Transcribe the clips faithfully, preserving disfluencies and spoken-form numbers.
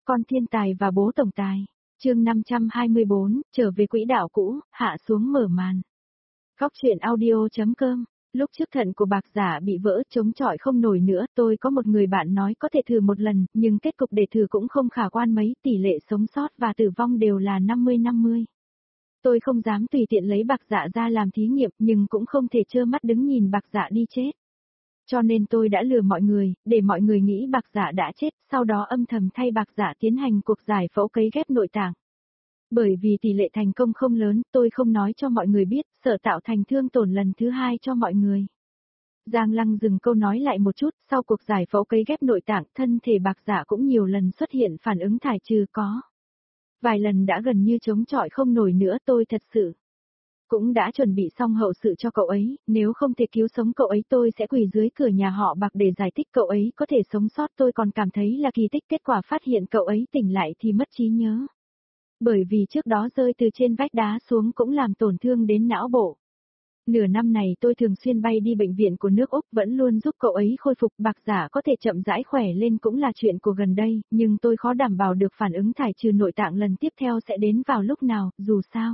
Con thiên tài và bố tổng tài. Chương năm trăm hai mươi bốn, trở về quỹ đạo cũ, hạ xuống mở màn. Góc truyện audio chấm com. Lúc trước thận của Bạc Giả bị vỡ chống chọi không nổi nữa, tôi có một người bạn nói có thể thử một lần, nhưng kết cục để thử cũng không khả quan mấy, tỷ lệ sống sót và tử vong đều là năm mươi năm mươi. Tôi không dám tùy tiện lấy Bạc Giả ra làm thí nghiệm, nhưng cũng không thể trơ mắt đứng nhìn Bạc Giả đi chết. Cho nên tôi đã lừa mọi người, để mọi người nghĩ Bạc Giả đã chết, sau đó âm thầm thay Bạc Giả tiến hành cuộc giải phẫu cấy ghép nội tạng. Bởi vì tỷ lệ thành công không lớn, tôi không nói cho mọi người biết, sợ tạo thành thương tổn lần thứ hai cho mọi người. Giang Lăng dừng câu nói lại một chút, sau cuộc giải phẫu cấy ghép nội tạng, thân thể Bạc Giả cũng nhiều lần xuất hiện phản ứng thải trừ có. Vài lần đã gần như chống chọi không nổi nữa, tôi thật sự cũng đã chuẩn bị xong hậu sự cho cậu ấy, nếu không thể cứu sống cậu ấy tôi sẽ quỳ dưới cửa nhà họ Bạc để giải thích cậu ấy có thể sống sót. Tôi còn cảm thấy là kỳ tích, kết quả phát hiện cậu ấy tỉnh lại thì mất trí nhớ. Bởi vì trước đó rơi từ trên vách đá xuống cũng làm tổn thương đến não bộ. Nửa năm này tôi thường xuyên bay đi bệnh viện của nước Úc, vẫn luôn giúp cậu ấy khôi phục. Bạc Giả có thể chậm rãi khỏe lên cũng là chuyện của gần đây, nhưng tôi khó đảm bảo được phản ứng thải trừ nội tạng lần tiếp theo sẽ đến vào lúc nào, dù sao.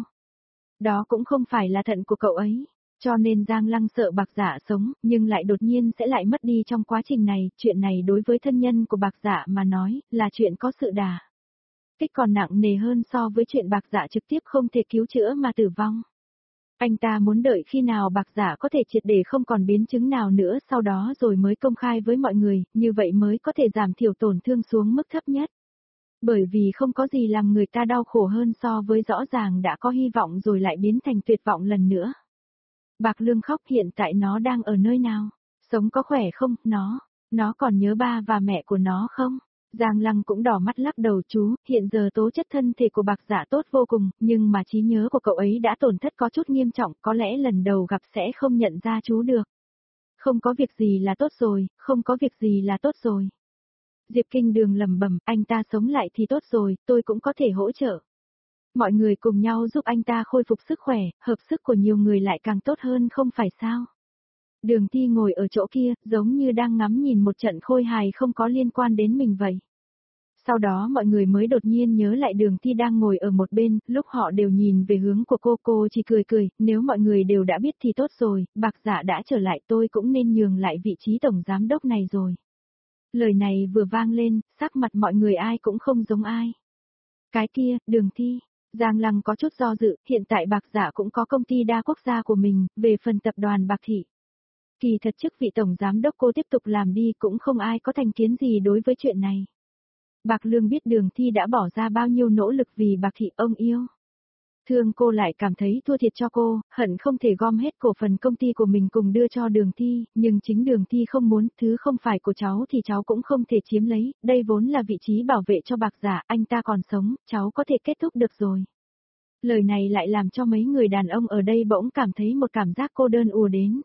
Đó cũng không phải là thận của cậu ấy, cho nên Giang Lăng sợ Bạc Giả sống, nhưng lại đột nhiên sẽ lại mất đi trong quá trình này. Chuyện này đối với thân nhân của Bạc Giả mà nói, là chuyện có sự đả kích còn nặng nề hơn so với chuyện Bạc Giả trực tiếp không thể cứu chữa mà tử vong. Anh ta muốn đợi khi nào Bạc Giả có thể triệt để không còn biến chứng nào nữa, sau đó rồi mới công khai với mọi người, như vậy mới có thể giảm thiểu tổn thương xuống mức thấp nhất. Bởi vì không có gì làm người ta đau khổ hơn so với rõ ràng đã có hy vọng rồi lại biến thành tuyệt vọng lần nữa. Bạc Lương khóc, hiện tại nó đang ở nơi nào? Sống có khỏe không? Nó, nó còn nhớ ba và mẹ của nó không? Giang Lăng cũng đỏ mắt lắc đầu, chú, hiện giờ tố chất thân thể của Bạc Giả tốt vô cùng, nhưng mà trí nhớ của cậu ấy đã tổn thất có chút nghiêm trọng, có lẽ lần đầu gặp sẽ không nhận ra chú được. Không có việc gì là tốt rồi, không có việc gì là tốt rồi. Diệp Kinh Đường lẩm bẩm, anh ta sống lại thì tốt rồi, tôi cũng có thể hỗ trợ. Mọi người cùng nhau giúp anh ta khôi phục sức khỏe, hợp sức của nhiều người lại càng tốt hơn không phải sao? Đường Thi ngồi ở chỗ kia, giống như đang ngắm nhìn một trận khôi hài không có liên quan đến mình vậy. Sau đó mọi người mới đột nhiên nhớ lại Đường Thi đang ngồi ở một bên, lúc họ đều nhìn về hướng của cô, cô chỉ cười cười, nếu mọi người đều đã biết thì tốt rồi, Bạc Giả đã trở lại, tôi cũng nên nhường lại vị trí tổng giám đốc này rồi. Lời này vừa vang lên, sắc mặt mọi người ai cũng không giống ai. Cái kia, Đường Thi, Giang Lăng có chút do dự, hiện tại Bạc Giả cũng có công ty đa quốc gia của mình, về phần tập đoàn Bạc Thị. Kỳ thật chức vị tổng giám đốc cô tiếp tục làm đi, cũng không ai có thành kiến gì đối với chuyện này. Bạc Lương biết Đường Thi đã bỏ ra bao nhiêu nỗ lực vì Bạc Thị, ông yêu thương cô lại cảm thấy thua thiệt cho cô, hận không thể gom hết cổ phần công ty của mình cùng đưa cho Đường Thi, nhưng chính Đường Thi không muốn, thứ không phải của cháu thì cháu cũng không thể chiếm lấy, đây vốn là vị trí bảo vệ cho Bạc Giả, anh ta còn sống, cháu có thể kết thúc được rồi. Lời này lại làm cho mấy người đàn ông ở đây bỗng cảm thấy một cảm giác cô đơn ùa đến.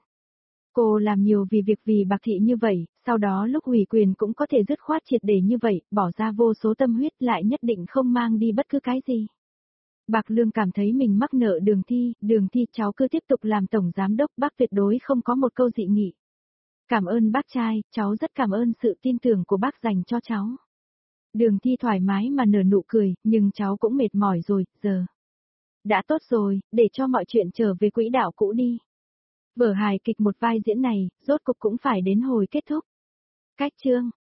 Cô làm nhiều vì việc vì Bạc Thị như vậy, sau đó lúc ủy quyền cũng có thể dứt khoát triệt để như vậy, bỏ ra vô số tâm huyết lại nhất định không mang đi bất cứ cái gì. Bạc Lương cảm thấy mình mắc nợ Đường Thi, Đường Thi cháu cứ tiếp tục làm tổng giám đốc, bác tuyệt đối không có một câu dị nghị. Cảm ơn bác trai, cháu rất cảm ơn sự tin tưởng của bác dành cho cháu. Đường Thi thoải mái mà nở nụ cười, nhưng cháu cũng mệt mỏi rồi, giờ. Đã tốt rồi, để cho mọi chuyện trở về quỹ đạo cũ đi. Vở hài kịch một vai diễn này, rốt cục cũng phải đến hồi kết thúc. Cách chương.